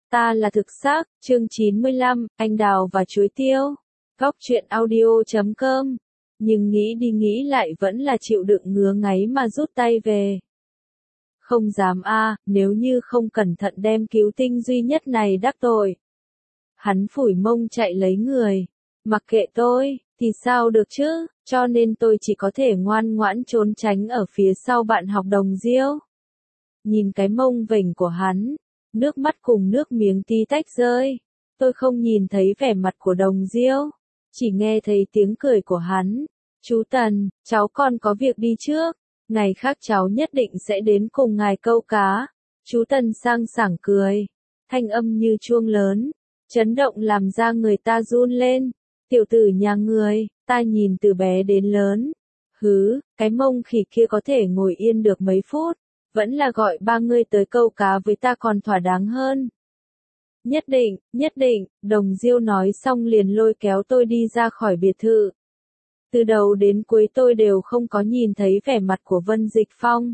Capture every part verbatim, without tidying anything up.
Ta là thực xác, chương chín mươi lăm, anh đào và chuối tiêu. Góc truyện audio chấm com. Nhưng nghĩ đi nghĩ lại vẫn là chịu đựng ngứa ngáy mà rút tay về. Không dám a, à, nếu như không cẩn thận đem cứu tinh duy nhất này đắc tội. Hắn phủi mông chạy lấy người. Mặc kệ tôi, thì sao được chứ, cho nên tôi chỉ có thể ngoan ngoãn trốn tránh ở phía sau bạn học Đồng Diêu. Nhìn cái mông vểnh của hắn, nước mắt cùng nước miếng tí tách rơi. Tôi không nhìn thấy vẻ mặt của Đồng Diêu, chỉ nghe thấy tiếng cười của hắn. Chú Tần, cháu còn có việc đi trước, ngày khác cháu nhất định sẽ đến cùng ngài câu cá. Chú Tần sang sảng cười, thanh âm như chuông lớn, chấn động làm ra người ta run lên. Tiểu tử nhà người, ta nhìn từ bé đến lớn. Hứ, cái mông khỉ kia có thể ngồi yên được mấy phút, vẫn là gọi ba ngươi tới câu cá với ta còn thỏa đáng hơn. Nhất định, nhất định, Đồng Diêu nói xong liền lôi kéo tôi đi ra khỏi biệt thự. Từ đầu đến cuối tôi đều không có nhìn thấy vẻ mặt của Vân Dịch Phong.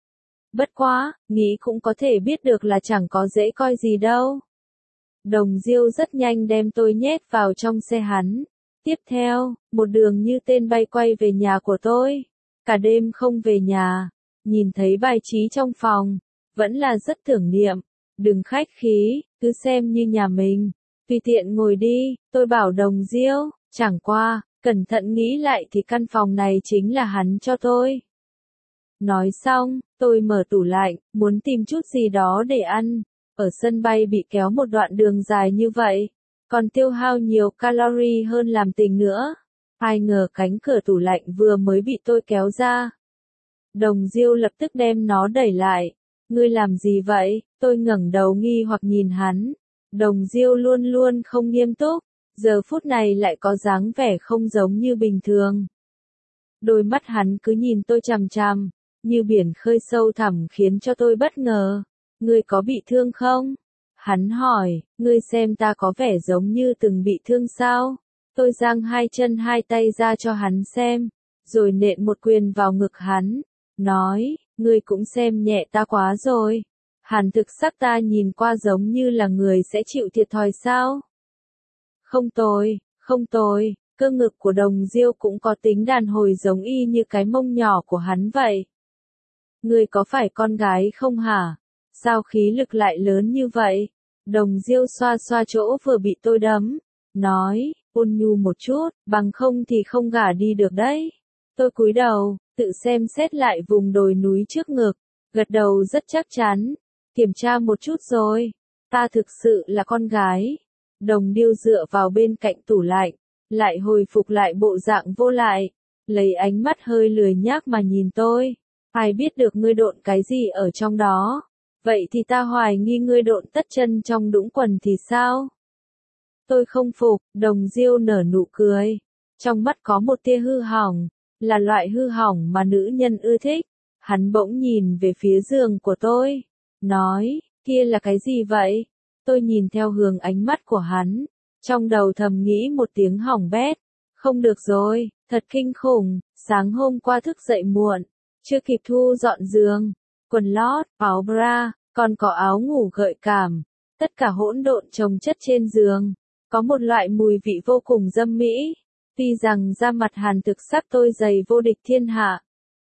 Bất quá, nghĩ cũng có thể biết được là chẳng có dễ coi gì đâu. Đồng Diêu rất nhanh đem tôi nhét vào trong xe hắn. Tiếp theo, một đường như tên bay quay về nhà của tôi. Cả đêm không về nhà, nhìn thấy bài trí trong phòng, vẫn là rất tưởng niệm. Đừng khách khí, cứ xem như nhà mình. Tùy tiện ngồi đi, tôi bảo Đồng Diêu, chẳng qua, cẩn thận nghĩ lại thì căn phòng này chính là hắn cho tôi. Nói xong, tôi mở tủ lạnh, muốn tìm chút gì đó để ăn. Ở sân bay bị kéo một đoạn đường dài như vậy, còn tiêu hao nhiều calorie hơn làm tình nữa. Ai ngờ cánh cửa tủ lạnh vừa mới bị tôi kéo ra. Đồng Diêu lập tức đem nó đẩy lại. Ngươi làm gì vậy? Tôi ngẩng đầu nghi hoặc nhìn hắn. Đồng Diêu luôn luôn không nghiêm túc, giờ phút này lại có dáng vẻ không giống như bình thường. Đôi mắt hắn cứ nhìn tôi chằm chằm, như biển khơi sâu thẳm khiến cho tôi bất ngờ. Ngươi có bị thương không? Hắn hỏi, ngươi xem ta có vẻ giống như từng bị thương sao? Tôi giang hai chân hai tay ra cho hắn xem, rồi nện một quyền vào ngực hắn, nói, ngươi cũng xem nhẹ ta quá rồi. Hàn thực sắc ta nhìn qua giống như là người sẽ chịu thiệt thòi sao? Không tồi, không tồi, cơ ngực của Đồng Diêu cũng có tính đàn hồi giống y như cái mông nhỏ của hắn vậy. Ngươi có phải con gái không hả? Sao khí lực lại lớn như vậy? Đồng Diêu xoa xoa chỗ vừa bị tôi đấm, nói, ôn nhu một chút, bằng không thì không gả đi được đấy. Tôi cúi đầu, tự xem xét lại vùng đồi núi trước ngực, gật đầu rất chắc chắn, kiểm tra một chút rồi, ta thực sự là con gái. Đồng Điêu dựa vào bên cạnh tủ lạnh, lại hồi phục lại bộ dạng vô lại, lấy ánh mắt hơi lười nhác mà nhìn tôi. Ai biết được ngươi độn cái gì ở trong đó? Vậy thì ta hoài nghi ngươi độn tất chân trong đũng quần thì sao? Tôi không phục, Đồng Diêu nở nụ cười. Trong mắt có một tia hư hỏng, là loại hư hỏng mà nữ nhân ưa thích. Hắn bỗng nhìn về phía giường của tôi, nói, kia là cái gì vậy? Tôi nhìn theo hướng ánh mắt của hắn, trong đầu thầm nghĩ một tiếng hỏng bét. Không được rồi, thật kinh khủng, sáng hôm qua thức dậy muộn, chưa kịp thu dọn giường. Quần lót, áo bra, còn có áo ngủ gợi cảm, tất cả hỗn độn chồng chất trên giường, có một loại mùi vị vô cùng dâm mỹ. Tuy rằng da mặt Hàn thực sắc tôi dày vô địch thiên hạ,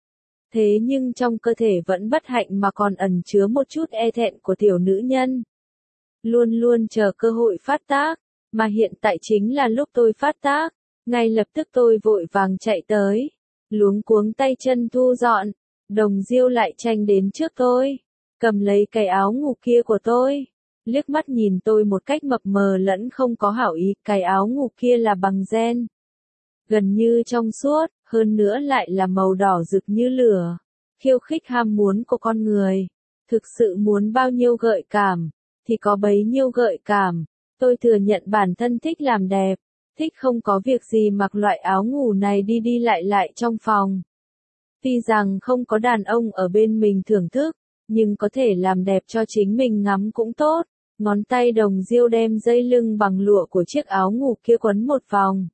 thế nhưng trong cơ thể vẫn bất hạnh mà còn ẩn chứa một chút e thẹn của tiểu nữ nhân. Luôn luôn chờ cơ hội phát tác, mà hiện tại chính là lúc tôi phát tác. Ngay lập tức tôi vội vàng chạy tới, luống cuống tay chân thu dọn. Đồng Diêu lại tranh đến trước tôi, cầm lấy cái áo ngủ kia của tôi, liếc mắt nhìn tôi một cách mập mờ lẫn không có hảo ý. Cái áo ngủ kia là bằng ren, gần như trong suốt, hơn nữa lại là màu đỏ rực như lửa, khiêu khích ham muốn của con người. Thực sự muốn bao nhiêu gợi cảm, thì có bấy nhiêu gợi cảm. Tôi thừa nhận bản thân thích làm đẹp, thích không có việc gì mặc loại áo ngủ này đi đi lại lại trong phòng. Tuy rằng không có đàn ông ở bên mình thưởng thức, nhưng có thể làm đẹp cho chính mình ngắm cũng tốt. Ngón tay Đồng Diêu đem dây lưng bằng lụa của chiếc áo ngủ kia quấn một vòng.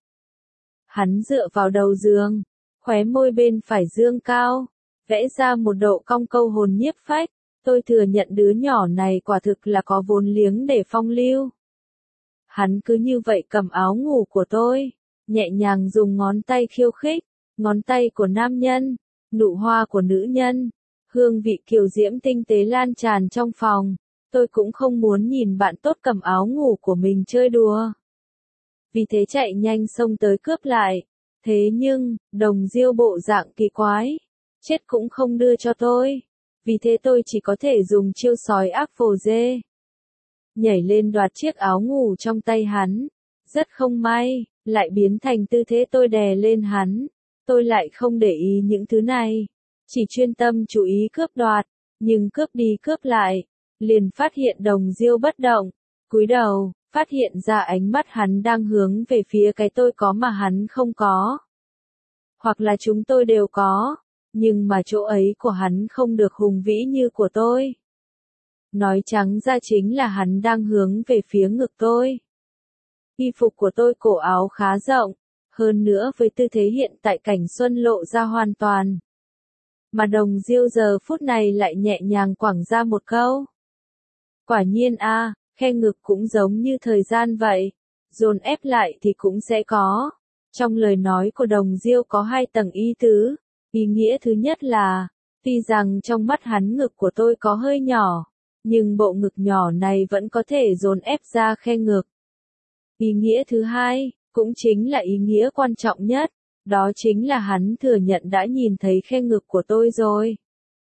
Hắn dựa vào đầu giường, khóe môi bên phải dương cao, vẽ ra một độ cong câu hồn nhiếp phách. Tôi thừa nhận đứa nhỏ này quả thực là có vốn liếng để phong lưu. Hắn cứ như vậy cầm áo ngủ của tôi, nhẹ nhàng dùng ngón tay khiêu khích, ngón tay của nam nhân, nụ hoa của nữ nhân, hương vị kiều diễm tinh tế lan tràn trong phòng. Tôi cũng không muốn nhìn bạn tốt cầm áo ngủ của mình chơi đùa. Vì thế chạy nhanh xông tới cướp lại. Thế nhưng, Đồng Diêu bộ dạng kỳ quái, chết cũng không đưa cho tôi. Vì thế tôi chỉ có thể dùng chiêu sói ác phồ dê. Nhảy lên đoạt chiếc áo ngủ trong tay hắn. Rất không may, lại biến thành tư thế tôi đè lên hắn. Tôi lại không để ý những thứ này. Chỉ chuyên tâm chú ý cướp đoạt. Nhưng cướp đi cướp lại. Liền phát hiện Đồng Diêu bất động. Cúi đầu, phát hiện ra ánh mắt hắn đang hướng về phía cái tôi có mà hắn không có. Hoặc là chúng tôi đều có. Nhưng mà chỗ ấy của hắn không được hùng vĩ như của tôi. Nói trắng ra chính là hắn đang hướng về phía ngực tôi. Y phục của tôi cổ áo khá rộng, hơn nữa với tư thế hiện tại cảnh xuân lộ ra hoàn toàn. Mà Đồng Diêu giờ phút này lại nhẹ nhàng quẳng ra một câu. Quả nhiên a, à, khe ngực cũng giống như thời gian vậy, dồn ép lại thì cũng sẽ có. Trong lời nói của Đồng Diêu có hai tầng ý tứ. Ý nghĩa thứ nhất là, tuy rằng trong mắt hắn ngực của tôi có hơi nhỏ, nhưng bộ ngực nhỏ này vẫn có thể dồn ép ra khe ngực. Ý nghĩa thứ hai, cũng chính là ý nghĩa quan trọng nhất, đó chính là hắn thừa nhận đã nhìn thấy khe ngực của tôi rồi.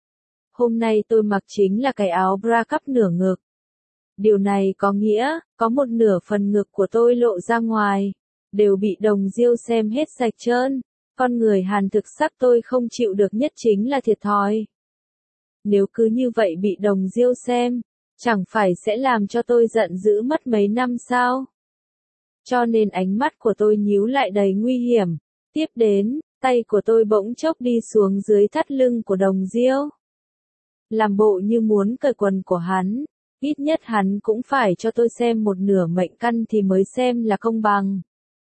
Hôm nay tôi mặc chính là cái áo bra cắp nửa ngực. Điều này có nghĩa, có một nửa phần ngực của tôi lộ ra ngoài, đều bị Đồng Diêu xem hết sạch trơn. Con người Hàn thực sắc tôi không chịu được nhất chính là thiệt thòi. Nếu cứ như vậy bị Đồng Diêu xem, chẳng phải sẽ làm cho tôi giận dữ mất mấy năm sao? Cho nên ánh mắt của tôi nhíu lại đầy nguy hiểm. Tiếp đến, tay của tôi bỗng chốc đi xuống dưới thắt lưng của Đồng Diêu. Làm bộ như muốn cởi quần của hắn, ít nhất hắn cũng phải cho tôi xem một nửa mệnh căn thì mới xem là công bằng.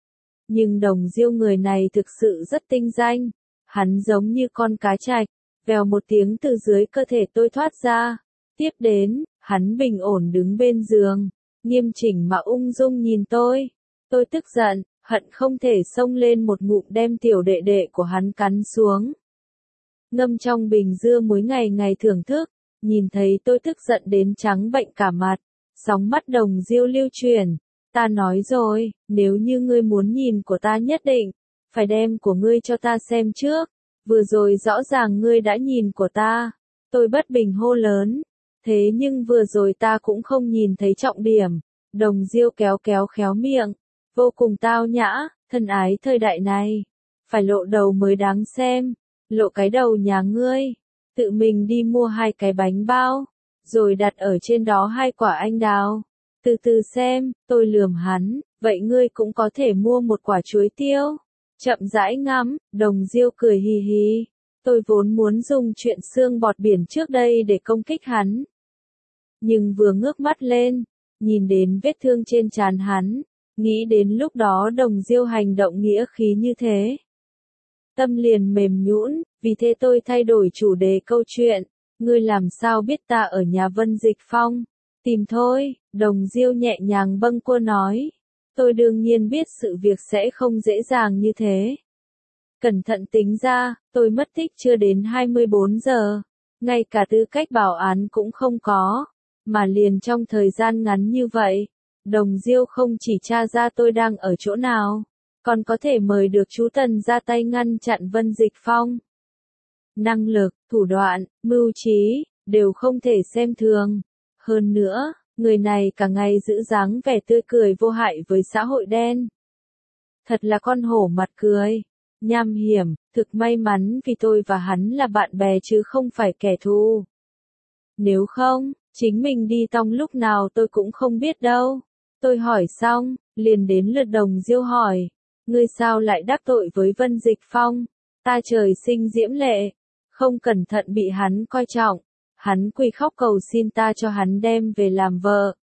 Nhưng Đồng Diêu người này thực sự rất tinh danh, hắn giống như con cá trạch, vèo một tiếng từ dưới cơ thể tôi thoát ra. Tiếp đến, hắn bình ổn đứng bên giường, nghiêm chỉnh mà ung dung nhìn tôi. Tôi tức giận, hận không thể xông lên một ngụm đem tiểu đệ đệ của hắn cắn xuống. Ngâm trong bình dưa muối ngày ngày thưởng thức, nhìn thấy tôi tức giận đến trắng bệnh cả mặt, sóng mắt Đồng Diêu lưu chuyển. Ta nói rồi, nếu như ngươi muốn nhìn của ta nhất định, phải đem của ngươi cho ta xem trước. Vừa rồi rõ ràng ngươi đã nhìn của ta. Tôi bất bình hô lớn. Thế nhưng vừa rồi ta cũng không nhìn thấy trọng điểm. Đồng Diêu kéo kéo khéo miệng. Vô cùng tao nhã, thân ái thời đại này. Phải lộ đầu mới đáng xem. Lộ cái đầu nhà ngươi. Tự mình đi mua hai cái bánh bao. Rồi đặt ở trên đó hai quả anh đào. Từ từ xem, tôi lườm hắn, vậy ngươi cũng có thể mua một quả chuối tiêu. Chậm rãi ngắm, Đồng Diêu cười hì hì. Tôi vốn muốn dùng chuyện xương bọt biển trước đây để công kích hắn. Nhưng vừa ngước mắt lên, nhìn đến vết thương trên trán hắn, nghĩ đến lúc đó Đồng Diêu hành động nghĩa khí như thế. Tâm liền mềm nhũn, vì thế tôi thay đổi chủ đề câu chuyện. Ngươi làm sao biết ta ở nhà Vân Dịch Phong? Tìm thôi, Đồng Diêu nhẹ nhàng bâng quơ nói. Tôi đương nhiên biết sự việc sẽ không dễ dàng như thế. Cẩn thận tính ra, tôi mất tích chưa đến hai mươi bốn giờ. Ngay cả tư cách bảo án cũng không có. Mà liền trong thời gian ngắn như vậy, Đồng Diêu không chỉ tra ra tôi đang ở chỗ nào, còn có thể mời được chú Tần ra tay ngăn chặn Vân Dịch Phong. Năng lực, thủ đoạn, mưu trí, đều không thể xem thường. Hơn nữa, người này cả ngày giữ dáng vẻ tươi cười vô hại với xã hội đen. Thật là con hổ mặt cười. Nham hiểm, thực may mắn vì tôi và hắn là bạn bè chứ không phải kẻ thù. Nếu không, chính mình đi tong lúc nào tôi cũng không biết đâu. Tôi hỏi xong, liền đến lượt Đồng Diêu hỏi. Ngươi sao lại đắc tội với Vân Dịch Phong? Ta trời sinh diễm lệ, không cẩn thận bị hắn coi trọng. Hắn quỳ khóc cầu xin ta cho hắn đem về làm vợ.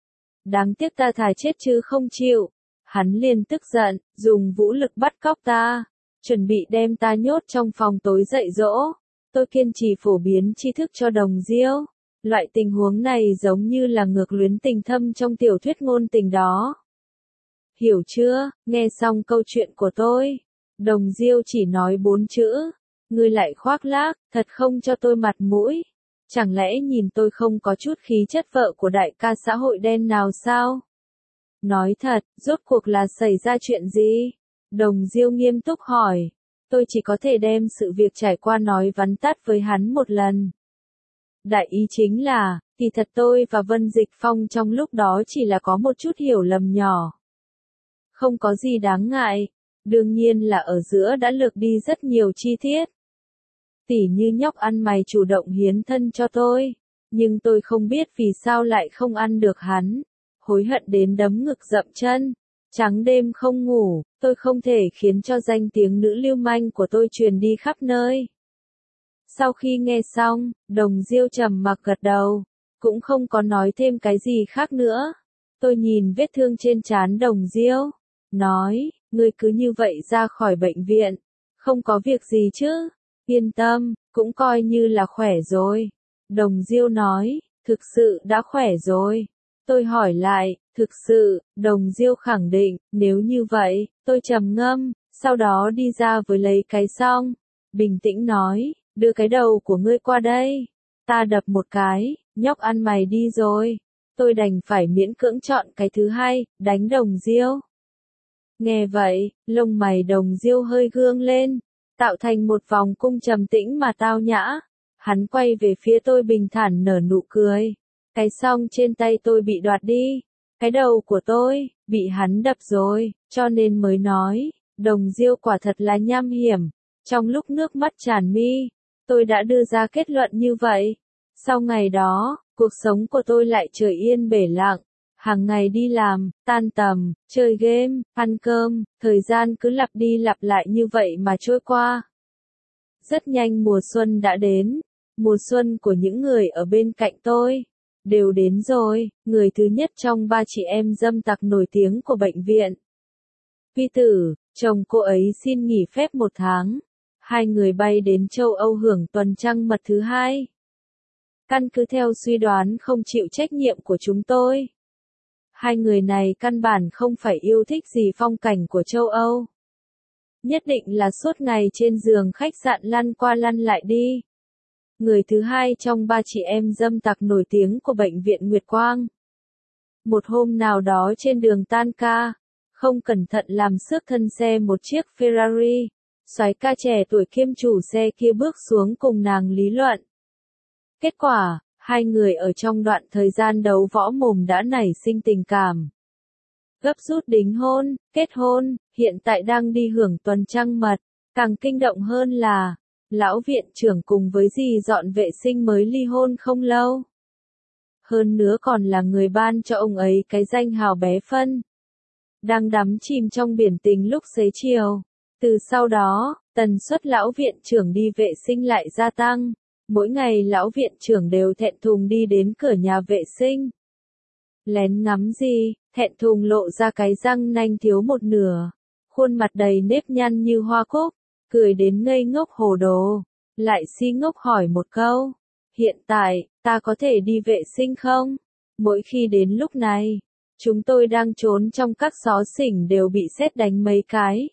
Đáng tiếc ta thà chết chứ không chịu. Hắn liền tức giận, dùng vũ lực bắt cóc ta, chuẩn bị đem ta nhốt trong phòng tối dạy dỗ. Tôi kiên trì phổ biến tri thức cho Đồng Diêu. Loại tình huống này giống như là ngược luyến tình thâm trong tiểu thuyết ngôn tình đó. Hiểu chưa? Nghe xong câu chuyện của tôi, Đồng Diêu chỉ nói bốn chữ. Ngươi lại khoác lác, thật không cho tôi mặt mũi. Chẳng lẽ nhìn tôi không có chút khí chất vợ của đại ca xã hội đen nào sao? Nói thật, rốt cuộc là xảy ra chuyện gì? Đồng Diêu nghiêm túc hỏi. Tôi chỉ có thể đem sự việc trải qua nói vắn tắt với hắn một lần. Đại ý chính là, kỳ thật tôi và Vân Dịch Phong trong lúc đó chỉ là có một chút hiểu lầm nhỏ. Không có gì đáng ngại, đương nhiên là ở giữa đã lược đi rất nhiều chi tiết. Tỉ như nhóc ăn mày chủ động hiến thân cho tôi, nhưng tôi không biết vì sao lại không ăn được hắn. Hối hận đến đấm ngực dậm chân, trắng đêm không ngủ, tôi không thể khiến cho danh tiếng nữ lưu manh của tôi truyền đi khắp nơi. Sau khi nghe xong, Đồng Diêu trầm mặc gật đầu, cũng không có nói thêm cái gì khác nữa. Tôi nhìn vết thương trên trán Đồng Diêu, nói, ngươi cứ như vậy ra khỏi bệnh viện, không có việc gì chứ, yên tâm, cũng coi như là khỏe rồi. Đồng Diêu nói, thực sự đã khỏe rồi. Tôi hỏi lại, thực sự, Đồng Diêu khẳng định, nếu như vậy, tôi trầm ngâm, sau đó đi ra với lấy cái xong, bình tĩnh nói, đưa cái đầu của ngươi qua đây. Ta đập một cái, nhóc ăn mày đi rồi. Tôi đành phải miễn cưỡng chọn cái thứ hai, đánh Đồng Diêu. Nghe vậy, lông mày Đồng Diêu hơi gương lên, tạo thành một vòng cung trầm tĩnh mà tao nhã. Hắn quay về phía tôi bình thản nở nụ cười. Cái song trên tay tôi bị đoạt đi. Cái đầu của tôi, bị hắn đập rồi, cho nên mới nói, Đồng Diêu quả thật là nham hiểm. Trong lúc nước mắt tràn mi, tôi đã đưa ra kết luận như vậy. Sau ngày đó, cuộc sống của tôi lại trời yên bể lặng. Hàng ngày đi làm, tan tầm, chơi game, ăn cơm, thời gian cứ lặp đi lặp lại như vậy mà trôi qua. Rất nhanh mùa xuân đã đến, mùa xuân của những người ở bên cạnh tôi, đều đến rồi, người thứ nhất trong ba chị em dâm tặc nổi tiếng của bệnh viện. Vi Tử, chồng cô ấy xin nghỉ phép một tháng, hai người bay đến châu Âu hưởng tuần trăng mật thứ hai. Căn cứ theo suy đoán không chịu trách nhiệm của chúng tôi, hai người này căn bản không phải yêu thích gì phong cảnh của châu Âu. Nhất định là suốt ngày trên giường khách sạn lăn qua lăn lại đi. Người thứ hai trong ba chị em dâm tặc nổi tiếng của bệnh viện Nguyệt Quang. Một hôm nào đó trên đường tan ca, không cẩn thận làm xước thân xe một chiếc Ferrari, soái ca trẻ tuổi kiêm chủ xe kia bước xuống cùng nàng lý luận. Kết quả, hai người ở trong đoạn thời gian đấu võ mồm đã nảy sinh tình cảm. Gấp rút đính hôn, kết hôn, hiện tại đang đi hưởng tuần trăng mật. Càng kinh động hơn là, lão viện trưởng cùng với dì dọn vệ sinh mới ly hôn không lâu. Hơn nữa còn là người ban cho ông ấy cái danh hào bé phân. Đang đắm chìm trong biển tình lúc xế chiều. Từ sau đó, tần suất lão viện trưởng đi vệ sinh lại gia tăng. Mỗi ngày lão viện trưởng đều thẹn thùng đi đến cửa nhà vệ sinh. Lén ngắm gì, thẹn thùng lộ ra cái răng nanh thiếu một nửa. Khuôn mặt đầy nếp nhăn như hoa cúc, cười đến ngây ngốc hồ đồ. Lại si ngốc hỏi một câu. Hiện tại, ta có thể đi vệ sinh không? Mỗi khi đến lúc này, chúng tôi đang trốn trong các xó xỉnh đều bị sét đánh mấy cái.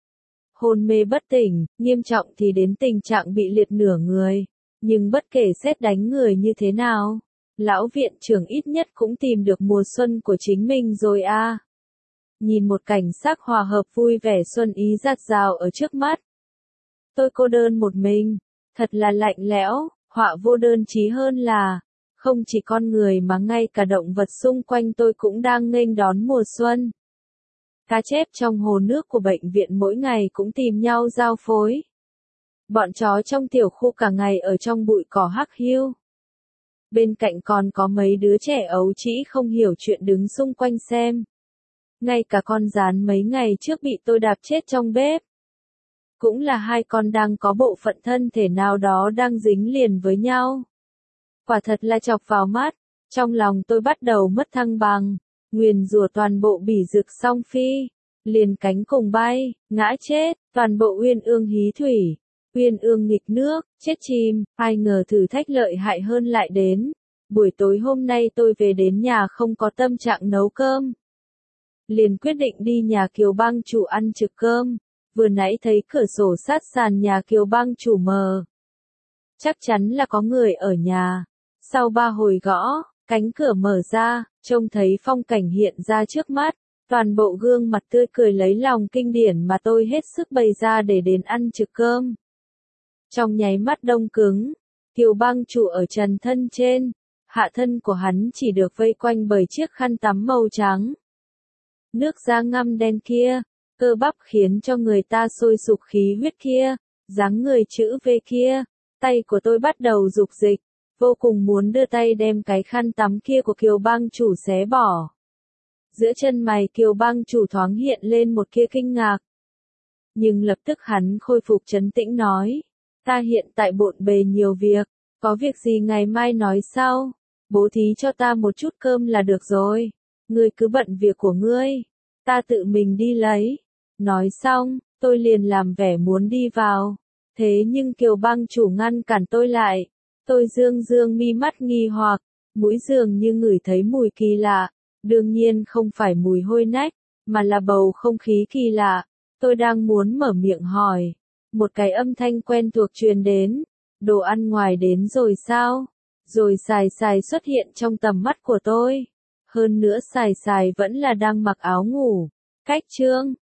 Hôn mê bất tỉnh, nghiêm trọng thì đến tình trạng bị liệt nửa người. Nhưng bất kể sét đánh người như thế nào, lão viện trưởng ít nhất cũng tìm được mùa xuân của chính mình rồi a. À. Nhìn một cảnh sắc hòa hợp vui vẻ xuân ý dạt dào ở trước mắt. Tôi cô đơn một mình, thật là lạnh lẽo, họa vô đơn chí hơn là, không chỉ con người mà ngay cả động vật xung quanh tôi cũng đang nghênh đón mùa xuân. Cá chép trong hồ nước của bệnh viện mỗi ngày cũng tìm nhau giao phối. Bọn chó trong tiểu khu cả ngày ở trong bụi cỏ hắc hiu. Bên cạnh còn có mấy đứa trẻ ấu trĩ không hiểu chuyện đứng xung quanh xem. Ngay cả con gián mấy ngày trước bị tôi đạp chết trong bếp. Cũng là hai con đang có bộ phận thân thể nào đó đang dính liền với nhau. Quả thật là chọc vào mắt, trong lòng tôi bắt đầu mất thăng bằng, nguyền rủa toàn bộ bỉ rực song phi, liền cánh cùng bay, ngã chết, toàn bộ uyên ương hí thủy. Uyên ương nghịch nước, chết chìm, ai ngờ thử thách lợi hại hơn lại đến. Buổi tối hôm nay tôi về đến nhà không có tâm trạng nấu cơm. Liền quyết định đi nhà Kiều Bang chủ ăn trực cơm, vừa nãy thấy cửa sổ sát sàn nhà Kiều Bang chủ mở. Chắc chắn là có người ở nhà. Sau ba hồi gõ, cánh cửa mở ra, trông thấy phong cảnh hiện ra trước mắt, toàn bộ gương mặt tươi cười lấy lòng kinh điển mà tôi hết sức bày ra để đến ăn trực cơm. Trong nháy mắt đông cứng, Kiều Bang chủ ở trần thân trên, hạ thân của hắn chỉ được vây quanh bởi chiếc khăn tắm màu trắng. Nước da ngăm đen kia, cơ bắp khiến cho người ta sôi sục khí huyết kia, dáng người chữ V kia, tay của tôi bắt đầu dục dịch, vô cùng muốn đưa tay đem cái khăn tắm kia của Kiều Bang chủ xé bỏ. Giữa chân mày Kiều Bang chủ thoáng hiện lên một kia kinh ngạc. Nhưng lập tức hắn khôi phục trấn tĩnh nói, ta hiện tại bộn bề nhiều việc, có việc gì ngày mai nói sau, bố thí cho ta một chút cơm là được rồi, ngươi cứ bận việc của ngươi, ta tự mình đi lấy. Nói xong, tôi liền làm vẻ muốn đi vào, thế nhưng Kiều Bang chủ ngăn cản tôi lại, tôi dương dương mi mắt nghi hoặc, mũi dường như ngửi thấy mùi kỳ lạ, đương nhiên không phải mùi hôi nách, mà là bầu không khí kỳ lạ, tôi đang muốn mở miệng hỏi, một cái âm thanh quen thuộc truyền đến, đồ ăn ngoài đến rồi sao? Rồi xài xài xuất hiện trong tầm mắt của tôi. Hơn nữa xài xài vẫn là đang mặc áo ngủ. Cách chương